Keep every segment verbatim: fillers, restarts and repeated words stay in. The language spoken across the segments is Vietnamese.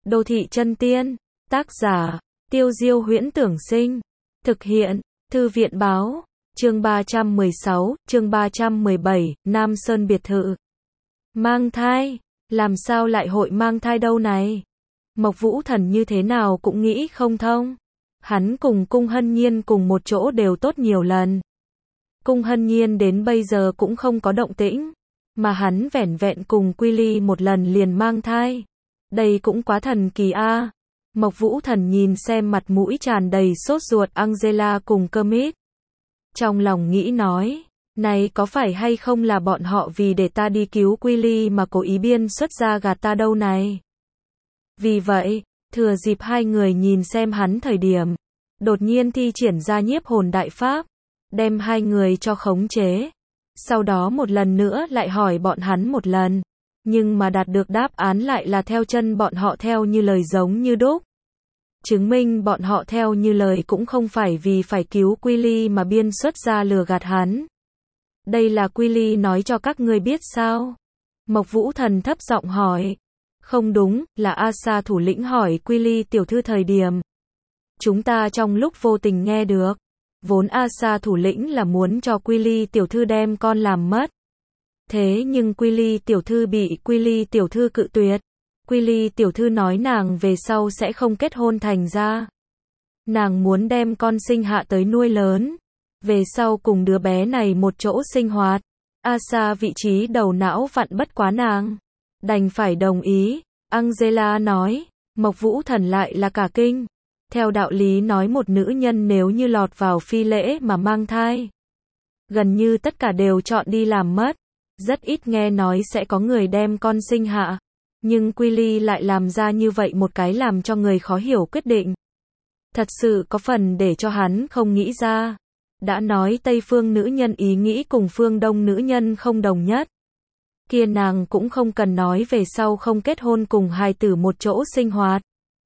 Đô thị chân tiên. Tác giả, Tiêu Diêu Huyễn Tưởng Sinh. Thực hiện, Thư viện Báo. Chương ba trăm mười sáu, chương ba trăm mười bảy, Nam Sơn biệt thự. Mang thai? Làm sao lại hội mang thai đâu này? Mộc Vũ Thần như thế nào cũng nghĩ không thông. Hắn cùng Cung Hân Nhiên cùng một chỗ đều tốt nhiều lần. Cung Hân Nhiên đến bây giờ cũng không có động tĩnh, mà hắn vẻn vẹn cùng Quy Ly một lần liền mang thai. Đây cũng quá thần kỳ a. Mộc Vũ Thần nhìn xem mặt mũi tràn đầy sốt ruột Angela cùng Kermit. Trong lòng nghĩ nói, này có phải hay không là bọn họ vì để ta đi cứu Quy Ly mà cố ý biên xuất ra gạt ta đâu này. Vì vậy, thừa dịp hai người nhìn xem hắn thời điểm, đột nhiên thi triển ra nhiếp hồn đại pháp, đem hai người cho khống chế. Sau đó một lần nữa lại hỏi bọn hắn một lần, nhưng mà đạt được đáp án lại là theo chân bọn họ theo như lời giống như đúc. Chứng minh bọn họ theo như lời cũng không phải vì phải cứu Quy Ly mà biên xuất ra lừa gạt hắn. Đây là Quy Ly nói cho các ngươi biết sao? Mộc Vũ Thần thấp giọng hỏi. Không đúng, là Asa thủ lĩnh hỏi Quy Ly tiểu thư thời điểm. Chúng ta trong lúc vô tình nghe được. Vốn Asa thủ lĩnh là muốn cho Quy Ly tiểu thư đem con làm mất. Thế nhưng Quy Ly tiểu thư bị Quy Ly tiểu thư cự tuyệt. Quy Ly tiểu thư nói nàng về sau sẽ không kết hôn thành ra. Nàng muốn đem con sinh hạ tới nuôi lớn. Về sau cùng đứa bé này một chỗ sinh hoạt. Asa vị trí đầu não vặn bất quá nàng. Đành phải đồng ý. Angela nói. Mộc Vũ Thần lại là cả kinh. Theo đạo lý nói một nữ nhân nếu như lọt vào phi lễ mà mang thai, gần như tất cả đều chọn đi làm mất. Rất ít nghe nói sẽ có người đem con sinh hạ. Nhưng Quy Ly lại làm ra như vậy một cái làm cho người khó hiểu quyết định. Thật sự có phần để cho hắn không nghĩ ra. Đã nói Tây phương nữ nhân ý nghĩ cùng phương Đông nữ nhân không đồng nhất. Kia nàng cũng không cần nói về sau không kết hôn cùng hài tử một chỗ sinh hoạt.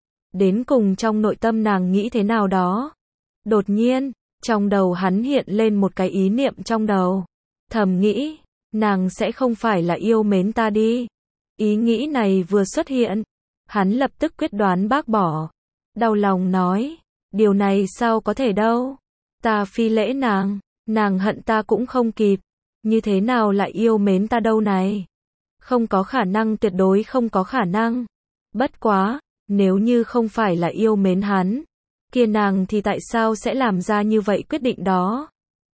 Đến cùng trong nội tâm nàng nghĩ thế nào đó. Đột nhiên, trong đầu hắn hiện lên một cái ý niệm trong đầu. Thầm nghĩ, nàng sẽ không phải là yêu mến ta đi. Ý nghĩ này vừa xuất hiện, hắn lập tức quyết đoán bác bỏ. Đau lòng nói, điều này sao có thể đâu. Ta phi lễ nàng, nàng hận ta cũng không kịp. Như thế nào lại yêu mến ta đâu này. Không có khả năng, tuyệt đối không có khả năng. Bất quá, nếu như không phải là yêu mến hắn, kia nàng thì tại sao sẽ làm ra như vậy quyết định đó.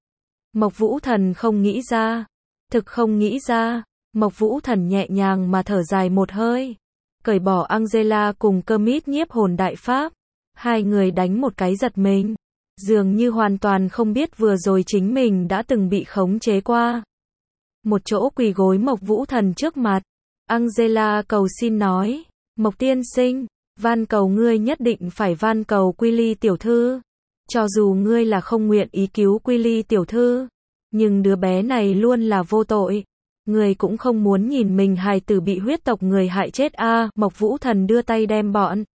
Mộc Vũ Thần không nghĩ ra. Thực không nghĩ ra. Mộc Vũ Thần nhẹ nhàng mà thở dài một hơi. Cởi bỏ Angela cùng Kermit nhiếp hồn đại pháp. Hai người đánh một cái giật mình. Dường như hoàn toàn không biết vừa rồi chính mình đã từng bị khống chế qua. Một chỗ quỳ gối Mộc Vũ Thần trước mặt. Angela cầu xin nói. Mộc tiên sinh, van cầu ngươi nhất định phải van cầu Quy Ly tiểu thư. Cho dù ngươi là không nguyện ý cứu Quy Ly tiểu thư, nhưng đứa bé này luôn là vô tội. Người cũng không muốn nhìn mình hài tử bị huyết tộc người hại chết a. À, Mộc Vũ Thần đưa tay đem bọn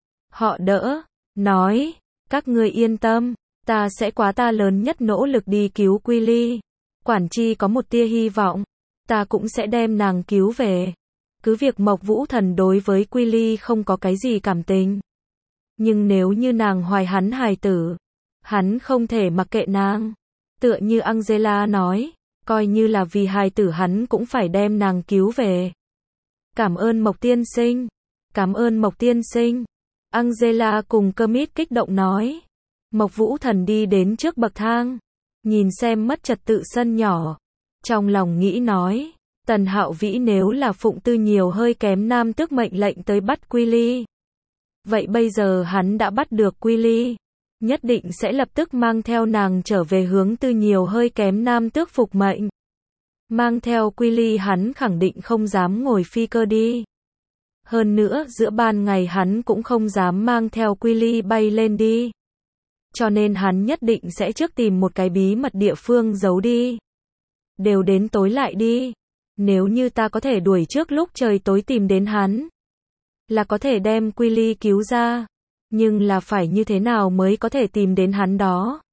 họ đỡ, nói, các ngươi yên tâm, ta sẽ quá ta lớn nhất nỗ lực đi cứu Quy Ly. Quản chi có một tia hy vọng, ta cũng sẽ đem nàng cứu về. Cứ việc Mộc Vũ Thần đối với Quy Ly không có cái gì cảm tình, nhưng nếu như nàng hoài hắn hài tử, hắn không thể mặc kệ nàng. Tựa như Angela nói, coi như là vì hài tử hắn cũng phải đem nàng cứu về. Cảm ơn Mộc tiên sinh. Cảm ơn Mộc tiên sinh. Angela cùng Kermit kích động nói. Mộc Vũ Thần đi đến trước bậc thang, nhìn xem mất trật tự sân nhỏ. Trong lòng nghĩ nói, Tần Hạo Vĩ nếu là phụng tư nhiều hơi kém nam tước mệnh lệnh tới bắt Quy Ly. Vậy bây giờ hắn đã bắt được Quy Ly. Nhất định sẽ lập tức mang theo nàng trở về hướng tư nhiều hơi kém nam tước phục mệnh. Mang theo Quy Ly hắn khẳng định không dám ngồi phi cơ đi. Hơn nữa giữa ban ngày hắn cũng không dám mang theo Quy Ly bay lên đi. Cho nên hắn nhất định sẽ trước tìm một cái bí mật địa phương giấu đi. Đều đến tối lại đi. Nếu như ta có thể đuổi trước lúc trời tối tìm đến hắn, là có thể đem Quy Ly cứu ra. Nhưng là phải như thế nào mới có thể tìm đến hắn đó.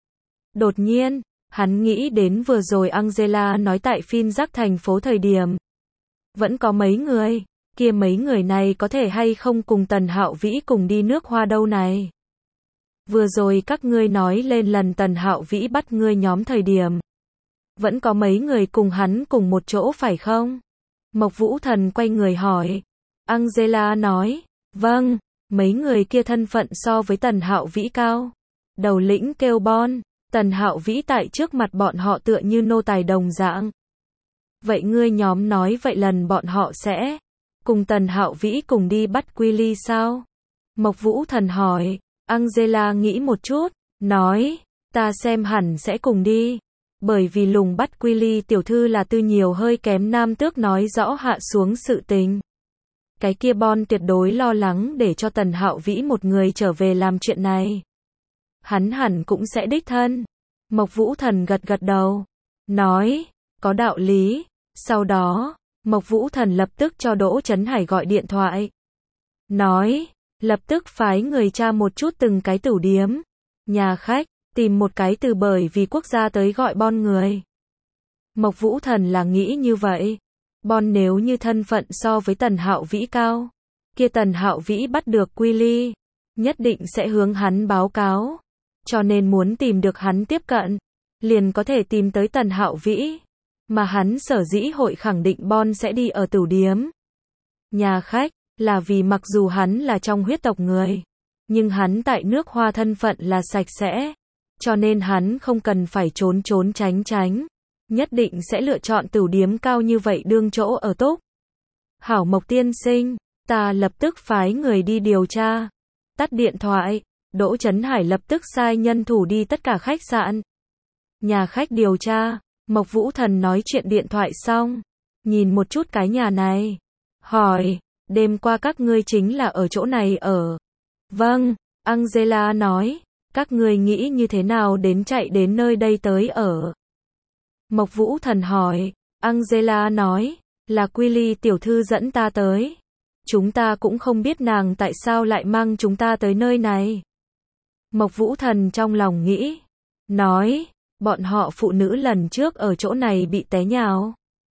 Đột nhiên, hắn nghĩ đến vừa rồi Angela nói tại Phin Giác thành phố thời điểm. Vẫn có mấy người, kia mấy người này có thể hay không cùng Tần Hạo Vĩ cùng đi nước Hoa đâu này. Vừa rồi các ngươi nói lên lần Tần Hạo Vĩ bắt ngươi nhóm thời điểm. Vẫn có mấy người cùng hắn cùng một chỗ phải không? Mộc Vũ Thần quay người hỏi. Angela nói, vâng, mấy người kia thân phận so với Tần Hạo Vĩ cao. Đầu lĩnh kêu Bon, Tần Hạo Vĩ tại trước mặt bọn họ tựa như nô tài đồng dạng. Vậy ngươi nhóm nói vậy lần bọn họ sẽ cùng Tần Hạo Vĩ cùng đi bắt Quy sao? Mộc Vũ Thần hỏi. Angela nghĩ một chút, nói, ta xem hẳn sẽ cùng đi. Bởi vì lùng bắt Quy tiểu thư là tư nhiều hơi kém nam tước nói rõ hạ xuống sự tình. Cái kia Bon tuyệt đối lo lắng để cho Tần Hạo Vĩ một người trở về làm chuyện này. Hắn hẳn cũng sẽ đích thân. Mộc Vũ Thần gật gật đầu, nói, có đạo lý. Sau đó, Mộc Vũ Thần lập tức cho Đỗ Chấn Hải gọi điện thoại. Nói, lập tức phái người tra một chút từng cái tửu điếm, nhà khách, tìm một cái từ bởi vì quốc gia tới gọi Bon người. Mộc Vũ Thần là nghĩ như vậy. Bon nếu như thân phận so với Tần Hạo Vĩ cao, kia Tần Hạo Vĩ bắt được Quy, nhất định sẽ hướng hắn báo cáo. Cho nên muốn tìm được hắn tiếp cận, liền có thể tìm tới Tần Hạo Vĩ. Mà hắn sở dĩ hội khẳng định Bon sẽ đi ở tửu điếm, nhà khách, là vì mặc dù hắn là trong huyết tộc người, nhưng hắn tại nước Hoa thân phận là sạch sẽ. Cho nên hắn không cần phải trốn trốn tránh tránh. Nhất định sẽ lựa chọn tửu điếm cao như vậy đương chỗ ở tốt. Hảo Mộc tiên sinh, ta lập tức phái người đi điều tra. Tắt điện thoại, Đỗ Chấn Hải lập tức sai nhân thủ đi tất cả khách sạn, nhà khách điều tra. Mộc Vũ Thần nói chuyện điện thoại xong, nhìn một chút cái nhà này, hỏi, đêm qua các ngươi chính là ở chỗ này ở? Vâng, Angela nói, các ngươi nghĩ như thế nào đến chạy đến nơi đây tới ở? Mộc Vũ Thần hỏi. Angela nói, là Quy tiểu thư dẫn ta tới. Chúng ta cũng không biết nàng tại sao lại mang chúng ta tới nơi này. Mộc Vũ Thần trong lòng nghĩ, nói, bọn họ phụ nữ lần trước ở chỗ này bị té nhào,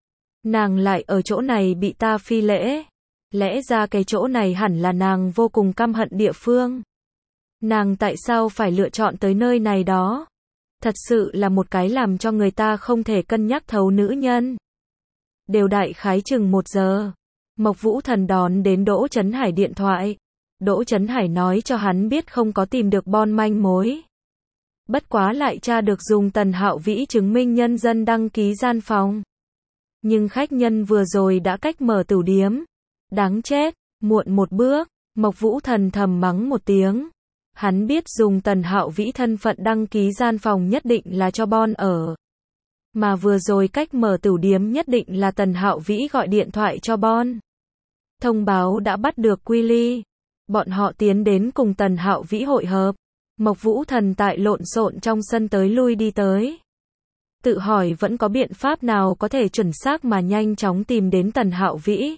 nàng lại ở chỗ này bị ta phi lễ. Lẽ ra cái chỗ này hẳn là nàng vô cùng căm hận địa phương. Nàng tại sao phải lựa chọn tới nơi này đó? Thật sự là một cái làm cho người ta không thể cân nhắc thấu nữ nhân. Đều đại khái chừng một giờ, Mộc Vũ Thần đón đến Đỗ Chấn Hải điện thoại. Đỗ Chấn Hải nói cho hắn biết không có tìm được Bon manh mối. Bất quá lại tra được dùng Tần Hạo Vĩ chứng minh nhân dân đăng ký gian phòng. Nhưng khách nhân vừa rồi đã cách mở tửu điếm. Đáng chết, muộn một bước. Mộc Vũ Thần thầm mắng một tiếng. Hắn biết dùng Tần Hạo Vĩ thân phận đăng ký gian phòng nhất định là cho Bon ở. Mà vừa rồi cách mở tửu điếm nhất định là Tần Hạo Vĩ gọi điện thoại cho Bon. Thông báo đã bắt được Quy. Bọn họ tiến đến cùng Tần Hạo Vĩ hội hợp. Mộc Vũ Thần tại lộn xộn trong sân tới lui đi tới. Tự hỏi vẫn có biện pháp nào có thể chuẩn xác mà nhanh chóng tìm đến Tần Hạo Vĩ.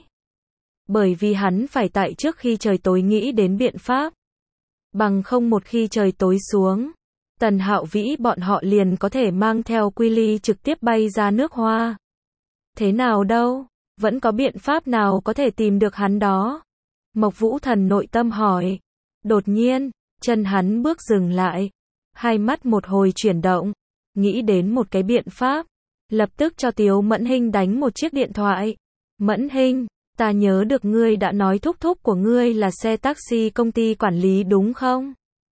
Bởi vì hắn phải tại trước khi trời tối nghĩ đến biện pháp. Bằng không một khi trời tối xuống, Tần Hạo Vĩ bọn họ liền có thể mang theo Quy trực tiếp bay ra nước Hoa. Thế nào đâu, vẫn có biện pháp nào có thể tìm được hắn đó? Mộc Vũ Thần nội tâm hỏi. Đột nhiên, chân hắn bước dừng lại, hai mắt một hồi chuyển động, nghĩ đến một cái biện pháp, lập tức cho Tiếu Mẫn Hinh đánh một chiếc điện thoại. Mẫn Hinh, ta nhớ được ngươi đã nói thúc thúc của ngươi là xe taxi công ty quản lý đúng không?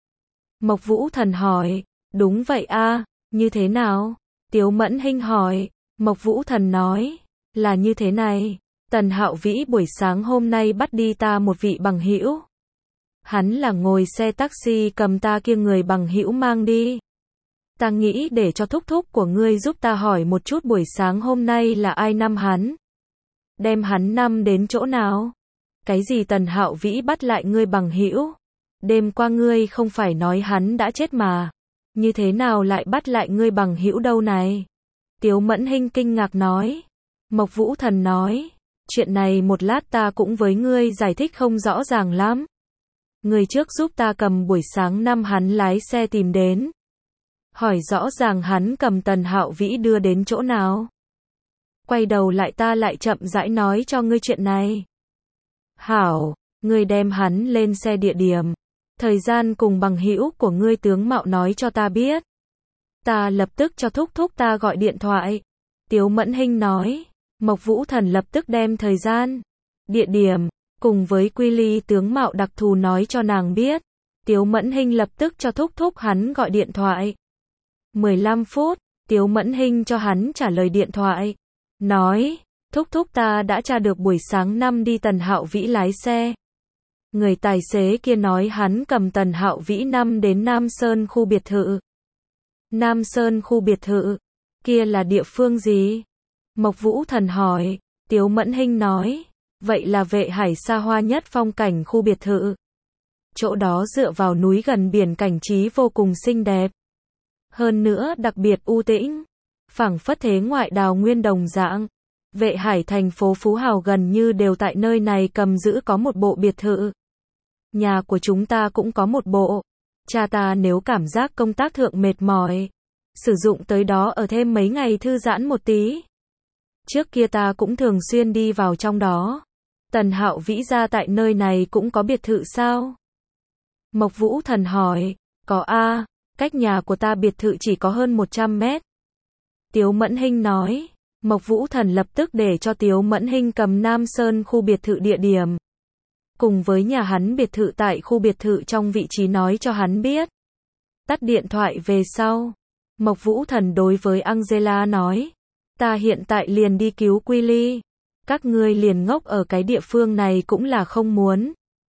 Mộc Vũ Thần hỏi. Đúng vậy a, như thế nào? Tiếu Mẫn Hinh hỏi. Mộc Vũ Thần nói, là như thế này, Tần Hạo Vĩ buổi sáng hôm nay bắt đi ta một vị bằng hữu. Hắn là ngồi xe taxi cầm ta kia người bằng hữu mang đi. Ta nghĩ để cho thúc thúc của ngươi giúp ta hỏi một chút buổi sáng hôm nay là ai năm hắn. Đem hắn năm đến chỗ nào? Cái gì Tần Hạo Vĩ bắt lại ngươi bằng hữu? Đêm qua ngươi không phải nói hắn đã chết mà. Như thế nào lại bắt lại ngươi bằng hữu đâu này? Tiếu Mẫn Hinh kinh ngạc nói. Mộc Vũ Thần nói, chuyện này một lát ta cũng với ngươi giải thích không rõ ràng lắm. Ngươi trước giúp ta cầm buổi sáng năm hắn lái xe tìm đến. Hỏi rõ ràng hắn cầm Tần Hạo Vĩ đưa đến chỗ nào. Quay đầu lại ta lại chậm rãi nói cho ngươi chuyện này. Hảo, ngươi đem hắn lên xe địa điểm. Thời gian cùng bằng hữu của ngươi tướng mạo nói cho ta biết. Ta lập tức cho thúc thúc ta gọi điện thoại. Tiếu Mẫn Hinh nói. Mộc Vũ Thần lập tức đem thời gian, địa điểm, cùng với quy ly tướng mạo đặc thù nói cho nàng biết. Tiếu Mẫn Hinh lập tức cho thúc thúc hắn gọi điện thoại. mười lăm phút, Tiếu Mẫn Hinh cho hắn trả lời điện thoại. Nói, thúc thúc ta đã tra được buổi sáng năm đi Tần Hạo Vĩ lái xe. Người tài xế kia nói hắn cầm Tần Hạo Vĩ năm đến Nam Sơn khu biệt thự. Nam Sơn khu biệt thự, kia là địa phương gì? Mộc Vũ Thần hỏi. Tiếu Mẫn Hinh nói, vậy là Vệ Hải xa hoa nhất phong cảnh khu biệt thự. Chỗ đó dựa vào núi gần biển, cảnh trí vô cùng xinh đẹp. Hơn nữa đặc biệt u tĩnh, phảng phất thế ngoại đào nguyên đồng dạng. Vệ Hải thành phố phú hào gần như đều tại nơi này cầm giữ có một bộ biệt thự. Nhà của chúng ta cũng có một bộ. Cha ta nếu cảm giác công tác thượng mệt mỏi, sử dụng tới đó ở thêm mấy ngày thư giãn một tí. Trước kia ta cũng thường xuyên đi vào trong đó. Tần Hạo Vĩ gia tại nơi này cũng có biệt thự sao? Mộc Vũ Thần hỏi. Có a, cách nhà của ta biệt thự chỉ có hơn một trăm mét. Tiếu Mẫn Hinh nói. Mộc Vũ Thần lập tức để cho Tiếu Mẫn Hinh cầm Nam Sơn khu biệt thự địa điểm. Cùng với nhà hắn biệt thự tại khu biệt thự trong vị trí nói cho hắn biết. Tắt điện thoại về sau, Mộc Vũ Thần đối với Angela nói. Ta hiện tại liền đi cứu Quy Ly. Các ngươi liền ngốc ở cái địa phương này cũng là không muốn.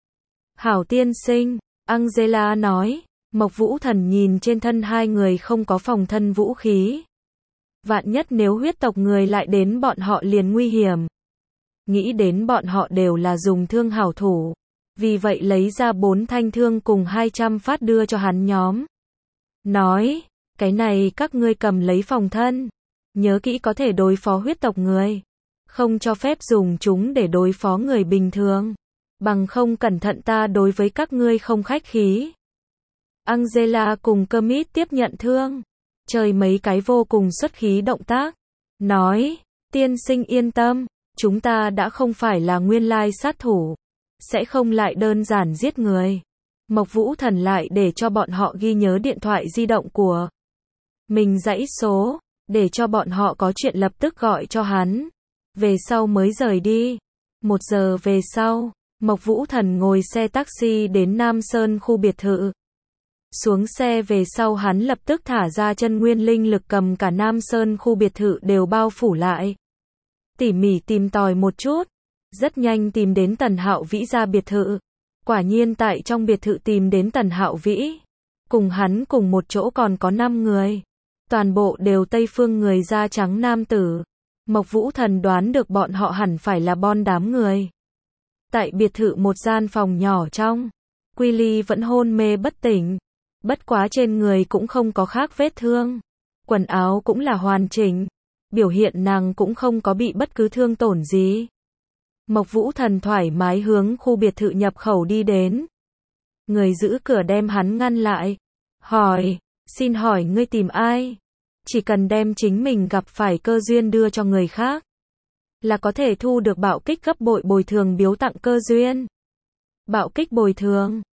Hảo tiên sinh, Angela nói. Mộc Vũ Thần nhìn trên thân hai người không có phòng thân vũ khí. Vạn nhất nếu huyết tộc người lại đến bọn họ liền nguy hiểm. Nghĩ đến bọn họ đều là dùng thương hảo thủ. Vì vậy lấy ra bốn thanh thương cùng hai trăm phát đưa cho hắn nhóm. Nói, cái này các ngươi cầm lấy phòng thân. Nhớ kỹ có thể đối phó huyết tộc người. Không cho phép dùng chúng để đối phó người bình thường. Bằng không cẩn thận ta đối với các ngươi không khách khí. Angela cùng Kermit tiếp nhận thương. Chơi mấy cái vô cùng xuất khí động tác. Nói, tiên sinh yên tâm. Chúng ta đã không phải là nguyên lai sát thủ. Sẽ không lại đơn giản giết người. Mộc Vũ Thần lại để cho bọn họ ghi nhớ điện thoại di động của mình dãy số. Để cho bọn họ có chuyện lập tức gọi cho hắn. Về sau mới rời đi. Một giờ về sau, Mộc Vũ Thần ngồi xe taxi đến Nam Sơn khu biệt thự. Xuống xe về sau hắn lập tức thả ra chân nguyên linh lực cầm cả Nam Sơn khu biệt thự đều bao phủ lại. Tỉ mỉ tìm tòi một chút. Rất nhanh tìm đến Tần Hạo Vĩ ra biệt thự. Quả nhiên tại trong biệt thự tìm đến Tần Hạo Vĩ. Cùng hắn cùng một chỗ còn có năm người. Toàn bộ đều Tây phương người da trắng nam tử. Mộc Vũ Thần đoán được bọn họ hẳn phải là bon đám người. Tại biệt thự một gian phòng nhỏ trong, Quy Ly vẫn hôn mê bất tỉnh. Bất quá trên người cũng không có khác vết thương. Quần áo cũng là hoàn chỉnh. Biểu hiện nàng cũng không có bị bất cứ thương tổn gì. Mộc Vũ Thần thoải mái hướng khu biệt thự nhập khẩu đi đến. Người giữ cửa đem hắn ngăn lại. Hỏi, xin hỏi ngươi tìm ai? Chỉ cần đem chính mình gặp phải cơ duyên đưa cho người khác, là có thể thu được bạo kích gấp bội bồi thường biếu tặng cơ duyên. Bạo kích bồi thường.